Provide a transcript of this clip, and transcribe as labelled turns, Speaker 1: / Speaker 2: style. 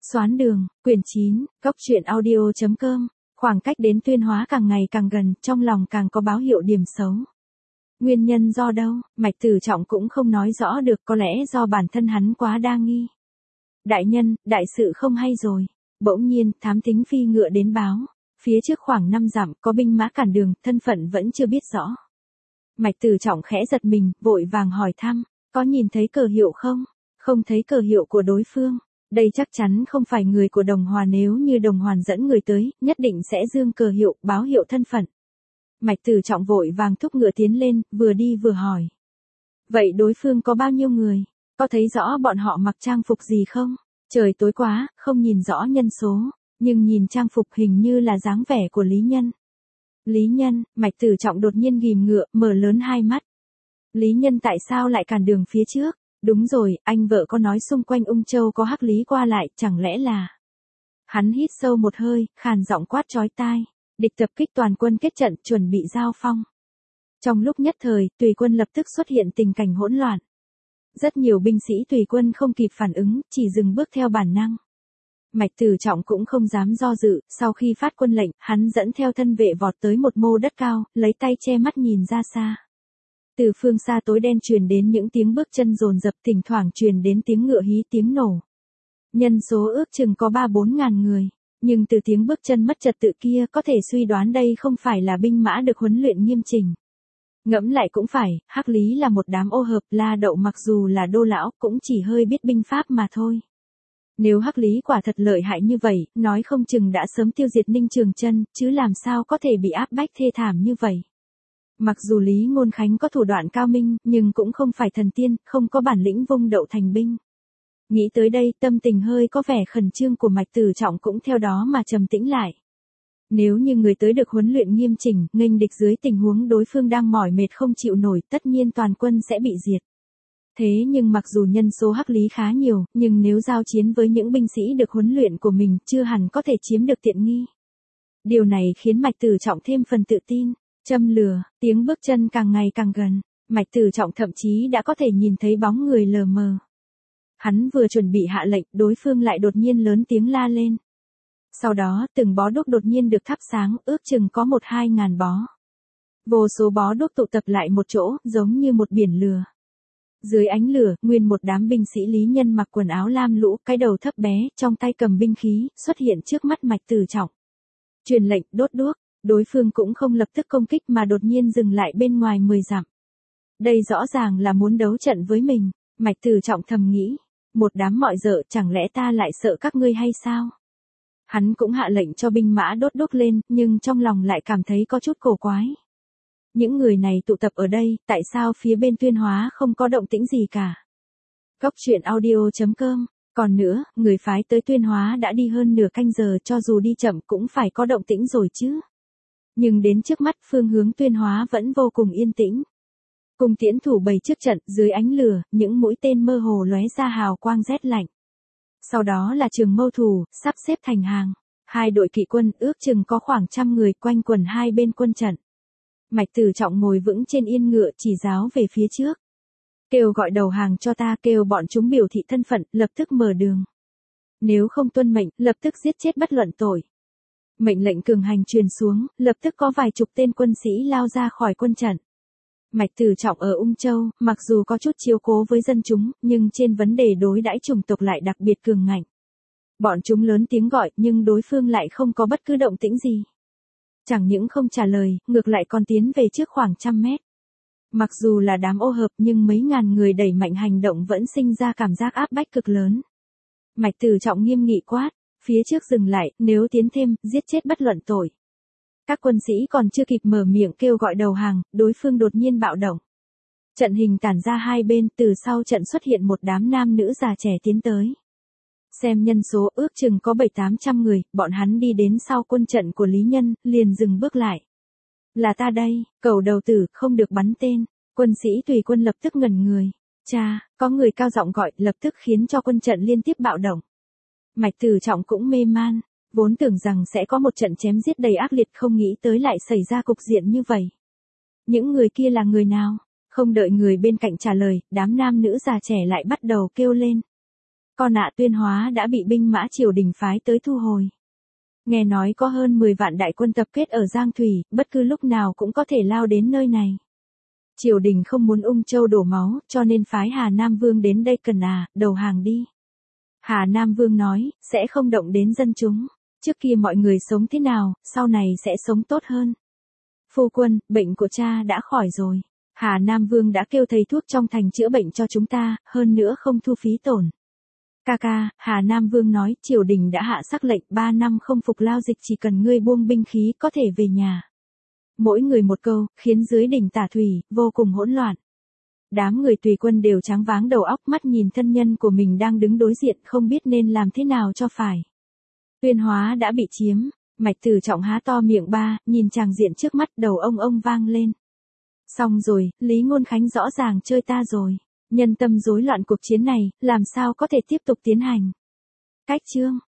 Speaker 1: Xoán đường, quyển 9, Cốc truyện audio.com, khoảng cách đến Tuyên Hóa càng ngày càng gần, trong lòng càng có báo hiệu điểm xấu. Nguyên nhân do đâu, Mạch Tử Trọng cũng không nói rõ được, có lẽ do bản thân hắn quá đa nghi. Đại nhân, đại sự không hay rồi. Bỗng nhiên, thám thính phi ngựa đến báo. Phía trước khoảng 5 dặm, có binh mã cản đường, thân phận vẫn chưa biết rõ. Mạch Tử Trọng khẽ giật mình, vội vàng hỏi thăm, có nhìn thấy cờ hiệu không? Không thấy cờ hiệu của đối phương. Đây chắc chắn không phải người của Đồng Hoàn, nếu như Đồng Hoàn dẫn người tới, nhất định sẽ dương cờ hiệu, báo hiệu thân phận. Mạch Tử Trọng vội vàng thúc ngựa tiến lên, vừa đi vừa hỏi. Vậy đối phương có bao nhiêu người? Có thấy rõ bọn họ mặc trang phục gì không? Trời tối quá, không nhìn rõ nhân số, nhưng nhìn trang phục hình như là dáng vẻ của Lý Nhân. Lý Nhân, Mạch Tử Trọng đột nhiên ghim ngựa, mở lớn hai mắt. Lý Nhân tại sao lại cản đường phía trước? Đúng rồi, anh vợ có nói xung quanh Ung Châu có hắc lý qua lại, chẳng lẽ là... Hắn hít sâu một hơi, khàn giọng quát chói tai. Địch tập kích, toàn quân kết trận, chuẩn bị giao phong. Trong lúc nhất thời, tùy quân lập tức xuất hiện tình cảnh hỗn loạn. Rất nhiều binh sĩ tùy quân không kịp phản ứng, chỉ dừng bước theo bản năng. Mạch Tử Trọng cũng không dám do dự, sau khi phát quân lệnh, hắn dẫn theo thân vệ vọt tới một mô đất cao, lấy tay che mắt nhìn ra xa. Từ phương xa tối đen truyền đến những tiếng bước chân dồn dập, thỉnh thoảng truyền đến tiếng ngựa hí, tiếng nổ. Nhân số ước chừng có 3-4 ngàn người, nhưng từ tiếng bước chân mất trật tự kia có thể suy đoán đây không phải là binh mã được huấn luyện nghiêm chỉnh. Ngẫm lại cũng phải, hắc lý là một đám ô hợp, La Đậu mặc dù là đô lão cũng chỉ hơi biết binh pháp mà thôi. Nếu hắc lý quả thật lợi hại như vậy, nói không chừng đã sớm tiêu diệt Ninh Trường Chân, chứ làm sao có thể bị áp bách thê thảm như vậy. Mặc dù Lý Ngôn Khánh có thủ đoạn cao minh, nhưng cũng không phải thần tiên, không có bản lĩnh vung đậu thành binh. Nghĩ tới đây, tâm tình hơi có vẻ khẩn trương của Mạch Tử Trọng cũng theo đó mà trầm tĩnh lại. Nếu như người tới được huấn luyện nghiêm chỉnh, nghênh địch dưới tình huống đối phương đang mỏi mệt không chịu nổi, tất nhiên toàn quân sẽ bị diệt. Thế nhưng mặc dù nhân số hắc lý khá nhiều, nhưng nếu giao chiến với những binh sĩ được huấn luyện của mình, chưa hẳn có thể chiếm được tiện nghi. Điều này khiến Mạch Tử Trọng thêm phần tự tin. Châm lửa, tiếng bước chân càng ngày càng gần, Mạch Tử Trọng thậm chí đã có thể nhìn thấy bóng người lờ mờ. Hắn vừa chuẩn bị hạ lệnh, đối phương lại đột nhiên lớn tiếng la lên. Sau đó, từng bó đuốc đột nhiên được thắp sáng, ước chừng có 1-2 ngàn bó. Vô số bó đuốc tụ tập lại một chỗ, giống như một biển lửa. Dưới ánh lửa, nguyên một đám binh sĩ Lý Nhân mặc quần áo lam lũ, cái đầu thấp bé, trong tay cầm binh khí, xuất hiện trước mắt Mạch Tử Trọng. Truyền lệnh, đốt đuốc. Đối phương cũng không lập tức công kích mà đột nhiên dừng lại bên ngoài 10 dặm. Đây rõ ràng là muốn đấu trận với mình, Mạch Tử Trọng thầm nghĩ. Một đám mọi dợ, chẳng lẽ ta lại sợ các ngươi hay sao? Hắn cũng hạ lệnh cho binh mã đốt đuốc lên, nhưng trong lòng lại cảm thấy có chút cổ quái. Những người này tụ tập ở đây, tại sao phía bên Tuyên Hóa không có động tĩnh gì cả? Cốc truyện audio.com. Còn nữa, người phái tới Tuyên Hóa đã đi hơn nửa canh giờ, cho dù đi chậm cũng phải có động tĩnh rồi chứ. Nhưng đến trước mắt, phương hướng Tuyên Hóa vẫn vô cùng yên tĩnh. Cung tiễn thủ bày trước trận, dưới ánh lửa, những mũi tên mơ hồ lóe ra hào quang rét lạnh. Sau đó là trường mâu thủ, sắp xếp thành hàng. Hai đội kỵ quân, ước chừng có khoảng 100 người, quanh quần hai bên quân trận. Mạch Tử Trọng ngồi vững trên yên ngựa, chỉ giáo về phía trước. Kêu gọi đầu hàng cho ta, kêu bọn chúng biểu thị thân phận, lập tức mở đường. Nếu không tuân mệnh, lập tức giết chết bất luận tội. Mệnh lệnh cường hành truyền xuống, lập tức có vài chục tên quân sĩ lao ra khỏi quân trận. Mạch Tử Trọng ở Ung Châu, mặc dù có chút chiếu cố với dân chúng, nhưng trên vấn đề đối đãi chủng tộc lại đặc biệt cường ngạnh. Bọn chúng lớn tiếng gọi, nhưng đối phương lại không có bất cứ động tĩnh gì. Chẳng những không trả lời, ngược lại còn tiến về trước khoảng 100 mét. Mặc dù là đám ô hợp, nhưng mấy ngàn người đẩy mạnh hành động vẫn sinh ra cảm giác áp bách cực lớn. Mạch Tử Trọng nghiêm nghị quát, phía trước dừng lại, nếu tiến thêm, giết chết bất luận tội. Các quân sĩ còn chưa kịp mở miệng kêu gọi đầu hàng, đối phương đột nhiên bạo động. Trận hình tản ra hai bên, từ sau trận xuất hiện một đám nam nữ già trẻ tiến tới. Xem nhân số ước chừng có 700-800 người, bọn hắn đi đến sau quân trận của Lý Nhân, liền dừng bước lại. Là ta đây, cầu đầu tử, không được bắn tên. Quân sĩ tùy quân lập tức ngẩn người. Cha, có người cao giọng gọi, lập tức khiến cho quân trận liên tiếp bạo động. Mạch Tử Trọng cũng mê man, vốn tưởng rằng sẽ có một trận chém giết đầy ác liệt, không nghĩ tới lại xảy ra cục diện như vậy. Những người kia là người nào? Không đợi người bên cạnh trả lời, đám nam nữ già trẻ lại bắt đầu kêu lên. Con ạ, Tuyên Hóa đã bị binh mã triều đình phái tới thu hồi. Nghe nói có hơn 10 vạn đại quân tập kết ở Giang Thủy, bất cứ lúc nào cũng có thể lao đến nơi này. Triều đình không muốn Ung Châu đổ máu, cho nên phái Hà Nam Vương đến đây cần đầu hàng đi. Hà Nam Vương nói, sẽ không động đến dân chúng. Trước kia mọi người sống thế nào, sau này sẽ sống tốt hơn. Phu quân, bệnh của cha đã khỏi rồi. Hà Nam Vương đã kêu thầy thuốc trong thành chữa bệnh cho chúng ta, hơn nữa không thu phí tổn. Ca, Hà Nam Vương nói, triều đình đã hạ sắc lệnh 3 năm không phục lao dịch, chỉ cần ngươi buông binh khí có thể về nhà. Mỗi người một câu, khiến dưới đỉnh Tả Thủy, vô cùng hỗn loạn. Đám người tùy quân đều tráng váng đầu óc, mắt nhìn thân nhân của mình đang đứng đối diện, không biết nên làm thế nào cho phải. Tuyên Hóa đã bị chiếm, Mạch Tử Trọng há to miệng nhìn chàng diện trước mắt, đầu ông vang lên. Xong rồi, Lý Ngôn Khánh rõ ràng chơi ta rồi. Nhân tâm rối loạn, cuộc chiến này, làm sao có thể tiếp tục tiến hành. Cách chương